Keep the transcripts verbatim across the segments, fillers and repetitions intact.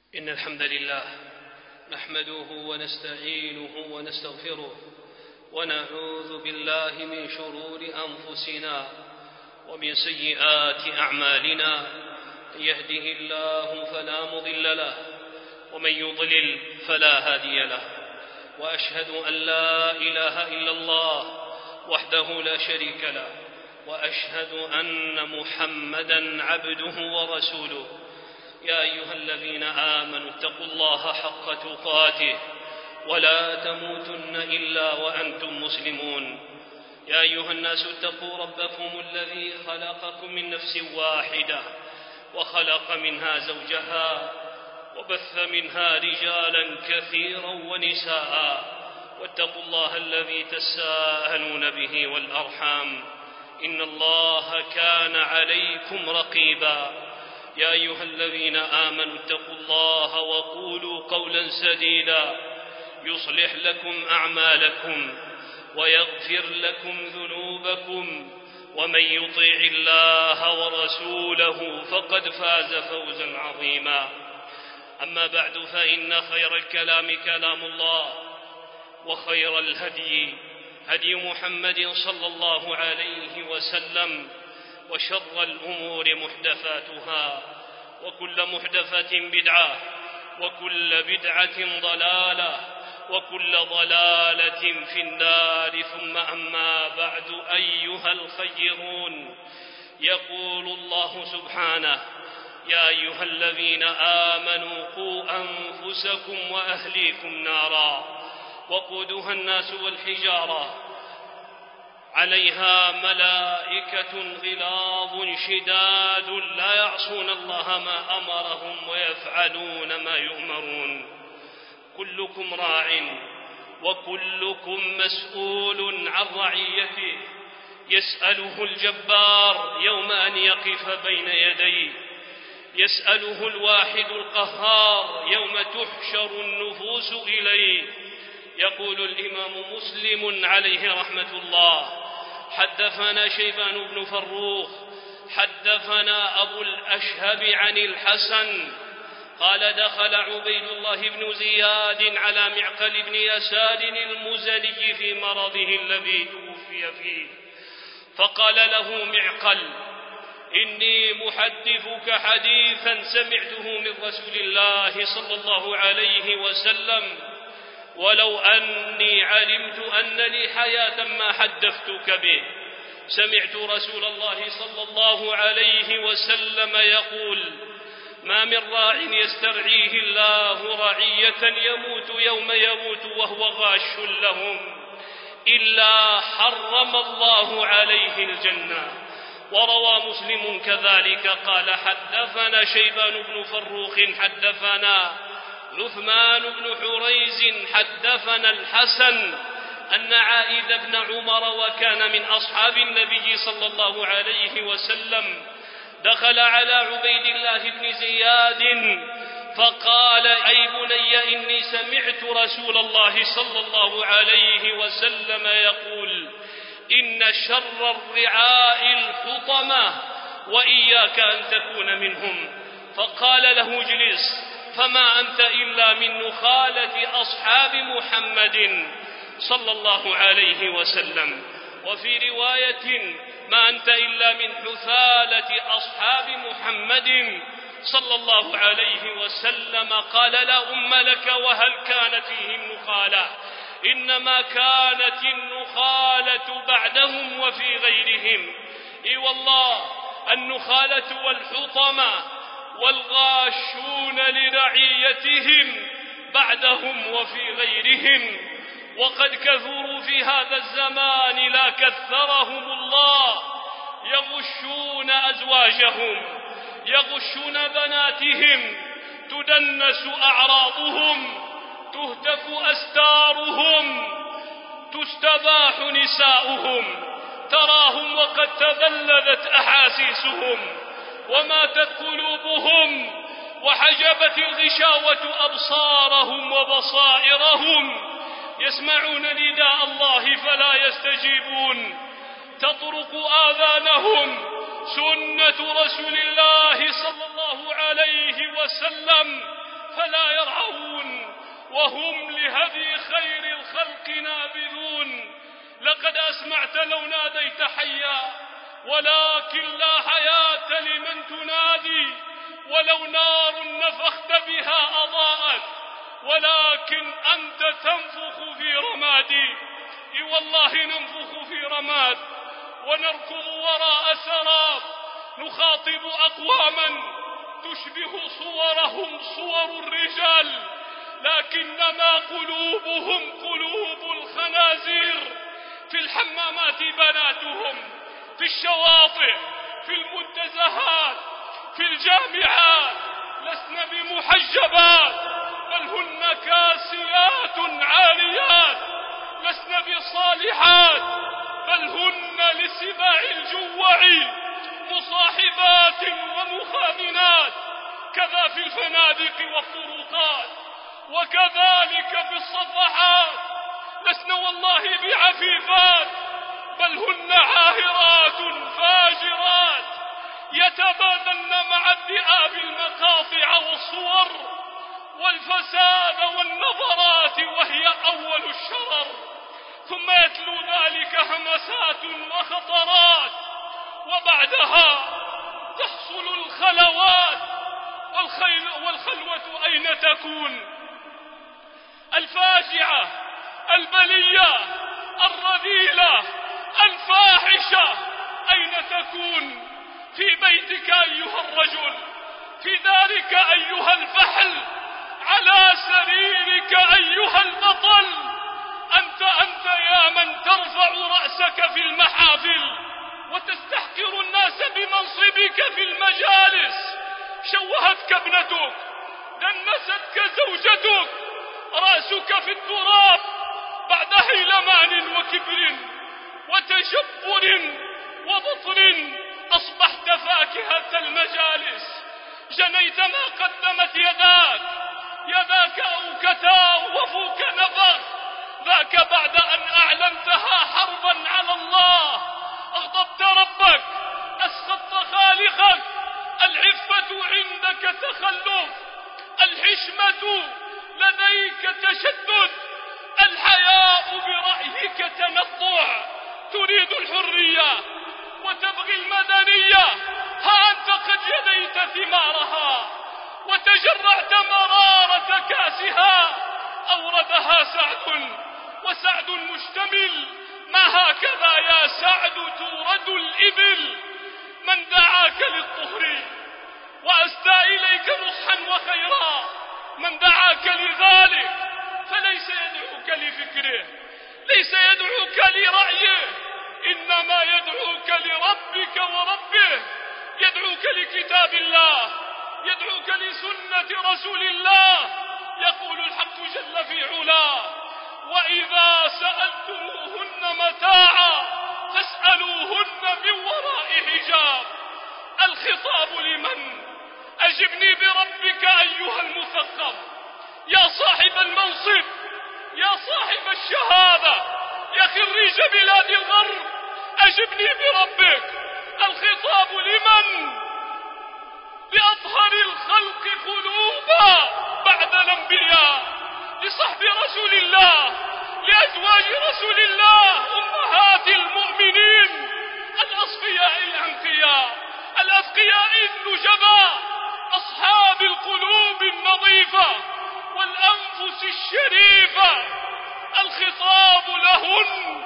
إن الحمد لله نحمده ونستعينه ونستغفره ونعوذ بالله من شرور أنفسنا ومن سيئات أعمالنا. من يهده الله فلا مضل له ومن يضلل فلا هادي له، وأشهد أن لا إله إلا الله وحده لا شريك له، وأشهد أن محمدًا عبده ورسوله. يا أيها الذين آمنوا اتقوا الله حق تقاته ولا تموتن إلا وأنتم مسلمون. يا أيها الناس اتقوا ربكم الذي خلقكم من نفس واحدة وخلق منها زوجها وبث منها رجالا كثيرا ونساء، واتقوا الله الذي تساءلون به والأرحام إن الله كان عليكم رقيبا. يا أيها الذين آمنوا اتقوا الله وقولوا قولا سديدا يصلح لكم أعمالكم ويغفر لكم ذنوبكم، ومن يطع الله ورسوله فقد فاز فوزا عظيما. أما بعد، فإن خير الكلام كلام الله، وخير الهدي هدي محمد صلى الله عليه وسلم، وشر الأمور محدثاتها، وكل محدثة بدعة، وكل بدعة ضلالة، وكل ضلالة في النار. ثم أما بعد، أيها الخيرون، يقول الله سبحانه: يا أيها الذين آمنوا قوا أنفسكم وأهليكم نارا وقودها الناس والحجارة عليها ملائكة غلاظ شداد لا يعصون الله ما أمرهم ويفعلون ما يؤمرون. كلكم راع وكلكم مسؤول عن رعيته، يسأله الجبار يوم أن يقف بين يديه، يسأله الواحد القهار يوم تحشر النفوس إليه. يقول الإمام مسلم عليه رحمة الله: حدثنا شيبان بن فروخ حدثنا أبو الأشهب عن الحسن قال: دخل عبيد الله بن زياد على معقل بن يسار المزني في مرضه الذي توفي فيه، فقال له معقل: إني محدثك حديثا سمعته من رسول الله صلى الله عليه وسلم، ولو أني علمت أن لي حياة ما حدثتك به. سمعت رسول الله صلى الله عليه وسلم يقول: ما من راع يسترعيه الله رعية يموت يوم يموت وهو غاش لهم إلا حرم الله عليه الجنة. وروى مسلم كذلك قال: حدثنا شيبان بن فروخ حدثنا عثمان بن حريز حدثنا الحسن أن عائذ بن عمر، وكان من أصحاب النبي صلى الله عليه وسلم، دخل على عبيد الله بن زياد فقال: أي بني، إني سمعت رسول الله صلى الله عليه وسلم يقول: إن شر الرعاء الحطمة وإياك أن تكون منهم. فقال له: اجلس، فما أنت إلا من نخالة أصحاب محمد صلى الله عليه وسلم. وفي رواية: ما أنت إلا من حثالة أصحاب محمد صلى الله عليه وسلم. قال: لا أم لك، وهل كانت فيهم نخالة؟ إنما كانت النخالة بعدهم وفي غيرهم. إي والله، النخالة والحطمة والغاشون لرعيتهم بعدهم وفي غيرهم، وقد كثروا في هذا الزمان لا كثرهم الله، يغشون أزواجهم، يغشون بناتهم، تدنس أعراضهم، تهتك أستارهم، تستباح نساؤهم، تراهم وقد تبلدت أحاسيسهم وماتت قلوبهم، وحجبت الغشاوة أبصارهم وبصائرهم، يسمعون نداء الله فلا يستجيبون، تطرق آذانهم سنة رسول الله صلى الله عليه وسلم فلا يرعون وهم لهدي خير الخلق نابذون. لقد أسمعت لو ناديت حيا ولكن لا حياة لمن تنادي، ولو نار نفخت بها أضاءت ولكن أنت تنفخ في رمادي. إي والله ننفخ في رماد ونركض وراء سراب، نخاطب أقواما تشبه صورهم صور الرجال لكنما قلوبهم قلوب الخنازير. في الحمامات بناتهم، في الشواطئ، في المنتزهات، في الجامعات لسن بمحجبات بل هن كاسيات عاريات، لسن بصالحات بل هن لسباع الجوع مصاحبات ومخامنات. كذا في الفنادق والطرقات وكذلك في الصفحات، لسن والله بعفيفات بل هن عاهرات فاجرات يتبادلن مع الذئاب المقاطع والصور والفساد والنظرات وهي أول الشرر، ثم يتلو ذلك همسات وخطرات، وبعدها تحصل الخلوات. والخيل والخلوة أين تكون؟ الفاجعة البلية الرذيلة الفاحشة أين تكون؟ في بيتك أيها الرجل، في دارك أيها الفحل، على سريرك أيها البطل. أنت أنت يا من ترفع رأسك في المحافل وتستحقر الناس بمنصبك في المجالس. شوهتك ابنتك، دنستك زوجتك، رأسك في التراب بعد هيلمان وكبر وتجبر وبطر، أصبحت فاكهة المجالس. جنيت ما قدمت يداك، يداك أوكتا وفوك نفخ، ذاك بعد أن أعلنتها حربا على الله. أغضبت ربك، أسخطت خالقك. العفة عندك تخلف، الحشمة لديك تشدد، الحياء برأيك تنطع. تريد الحرية وتبغي المدنية، ها أنت قد جنيت ثمارها وتجرعت مرارة كاسها. أوردها سعد وسعد مشتمل، ما هكذا يا سعد تورد الإبل. من دعاك للطهر وأسدى إليك نصحا وخيرا، من دعاك لذلك فليس يدعوك لفكره، ليس يدعوك لرأيه، إنما يدعوك لربك وربه، يدعوك لكتاب الله، يدعوك لسنة رسول الله. يقول الحق جل في علاه: وإذا سألتموهن متاعا فاسألوهن من وراء حجاب. الخطاب لمن؟ أجبني بربك أيها المثقف، يا صاحب المنصب، يا صاحب الشهادة، يا خريج بلاد الغرب، أجبني بربك. الخطاب لمن؟ لأطهر الخلق قلوبا بعد الأنبياء، لصحب رسول الله، لأزواج رسول الله أمهات المؤمنين، الأصفياء الأنقياء، الأذكياء النجباء، أصحاب القلوب النظيفة والأنفس الشريفة. الخطاب لهن.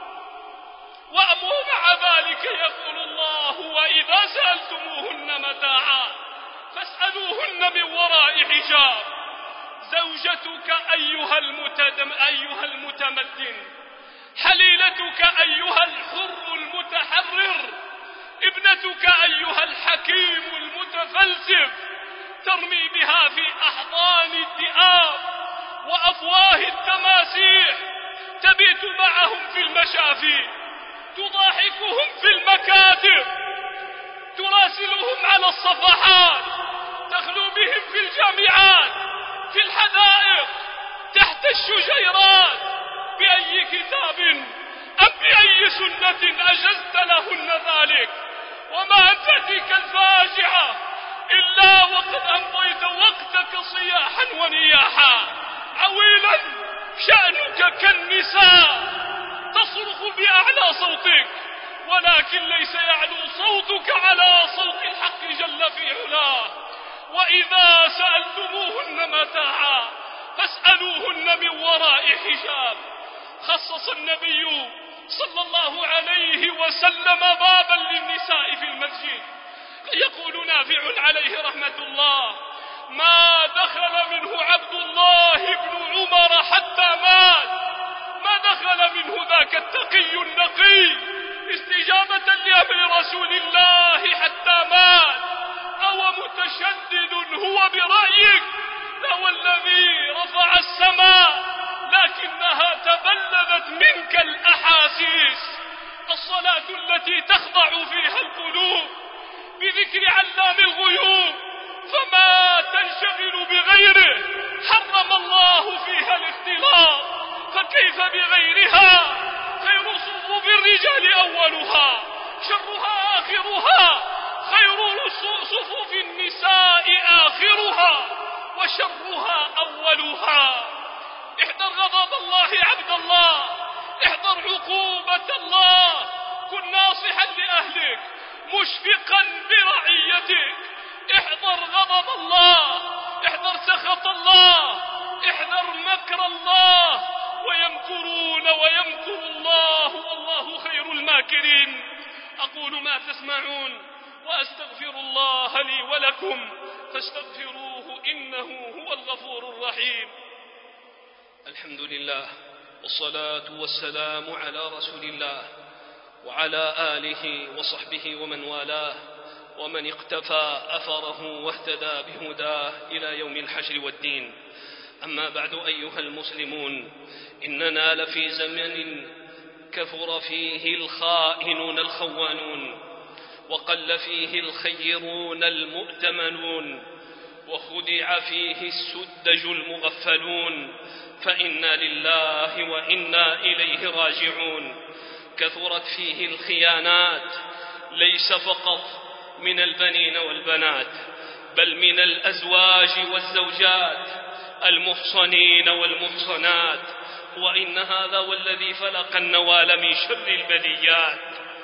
وأمر مع ذلك يقول الله: وإذا سألتموهن متاعا فاسألوهن من وراء حجاب. زوجتك أيها المتدم أيها المتمدن، حليلتك أيها الحر المتحرر، ابنتك أيها الحكيم المتفلسف، ترمي بها في أحضان الذئاب وأفواه التماسيح، تبيت معهم في المشافي، تضاحكهم في المكاتب، تراسلهم على الصفحات، تخلو بهم في الجامعات، في الحدائق، تحت الشجيرات. بأي كتاب أم بأي سنة أجزت لهن ذلك؟ وما أنت تلك الفاجعة إلا وقد أمضيت وقتك صياحا صياحا ونياحا عويلا شأنك كالنساء تصرخ بأعلى صوتك، ولكن ليس يعلو صوتك على صوت الحق جل في علاه. وإذا سألتموهن متاعا فاسألوهن من وراء حجاب. خصص النبي صلى الله عليه وسلم بابا للنساء في المسجد. يقول نافع عليه رحمة الله: ما دخل منه عبد الله بن عمر حتى مات، ما دخل منه ذاك التقي النقي استجابة لأمر رسول الله حتى مات. أو متشدد هو برأيك؟ لو الذي رفع السماء لكنها تبلدت منك الأحاسيس. الصلاة التي تخضع فيها القلوب بذكر علام الغيوب فما تنشغل بغيره، حرم الله فيها الاختلاط، فكيف بغيرها؟ خير صفوف الرجال أولها، شرها آخرها، خير صفوف النساء آخرها، وشرها أولها. احذر غضب الله عبد الله، احذر عقوبة الله، كن ناصحا لأهلك مشفقا برعيتك. احذر غضب الله، احذر سخط الله، احذر مكر الله. ويمكرون ويمكر الله والله خير الماكرين. أقول ما تسمعون وأستغفر الله لي ولكم فاستغفروه إنه هو الغفور الرحيم. الحمد لله والصلاة والسلام على رسول الله وعلى آله وصحبه ومن والاه ومن اقتفى أثره واهتدى بهداه إلى يوم الحشر والدين. أما بعد أيها المسلمون، إننا لفي زمن كثر فيه الخائنون الخوانون، وقل فيه الخيرون المؤتمنون، وخدع فيه السدج المغفلون، فإنا لله وإنا إليه راجعون. كثرت فيه الخيانات، ليس فقط من البنين والبنات بل من الأزواج والزوجات المحصنين والمحصنات. وإن هذا والذي فلق النوال من شر البليات.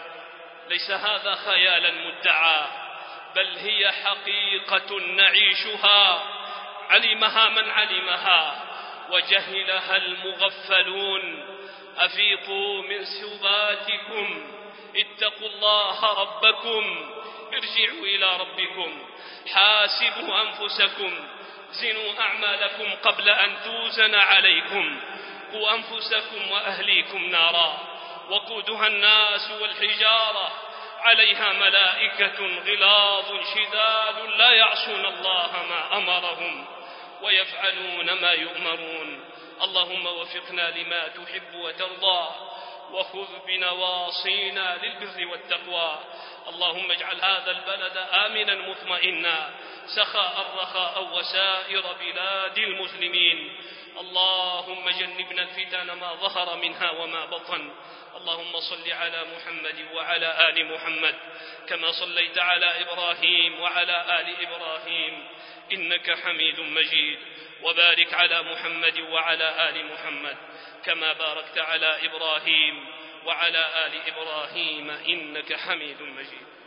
ليس هذا خيالا مدعى بل هي حقيقة نعيشها، علمها من علمها وجهلها المغفلون. أفيقوا من سباتكم، اتقوا الله ربكم، ارجعوا إلى ربكم، حاسبوا أنفسكم، زنوا أعمالكم قبل أن توزن عليكم، قوا أنفسكم وأهليكم نارا وقودها الناس والحجارة، عليها ملائكة غلاظ شداد لا يعصون الله ما أمرهم ويفعلون ما يؤمرون. اللهم وفقنا لما تحب وترضى، وخذ بنواصينا للبر والتقوى. اللهم اجعل هذا البلد آمنا مطمئنا سخاء رخاء وسائر بلاد المسلمين. اللهم جنبنا الفتن ما ظهر منها وما بطن. اللهم صل على محمد وعلى آل محمد كما صليت على إبراهيم وعلى آل إبراهيم إنك حميد مجيد، وبارك على محمد وعلى آل محمد كما باركت على إبراهيم وعلى آل إبراهيم إنك حميد مجيد.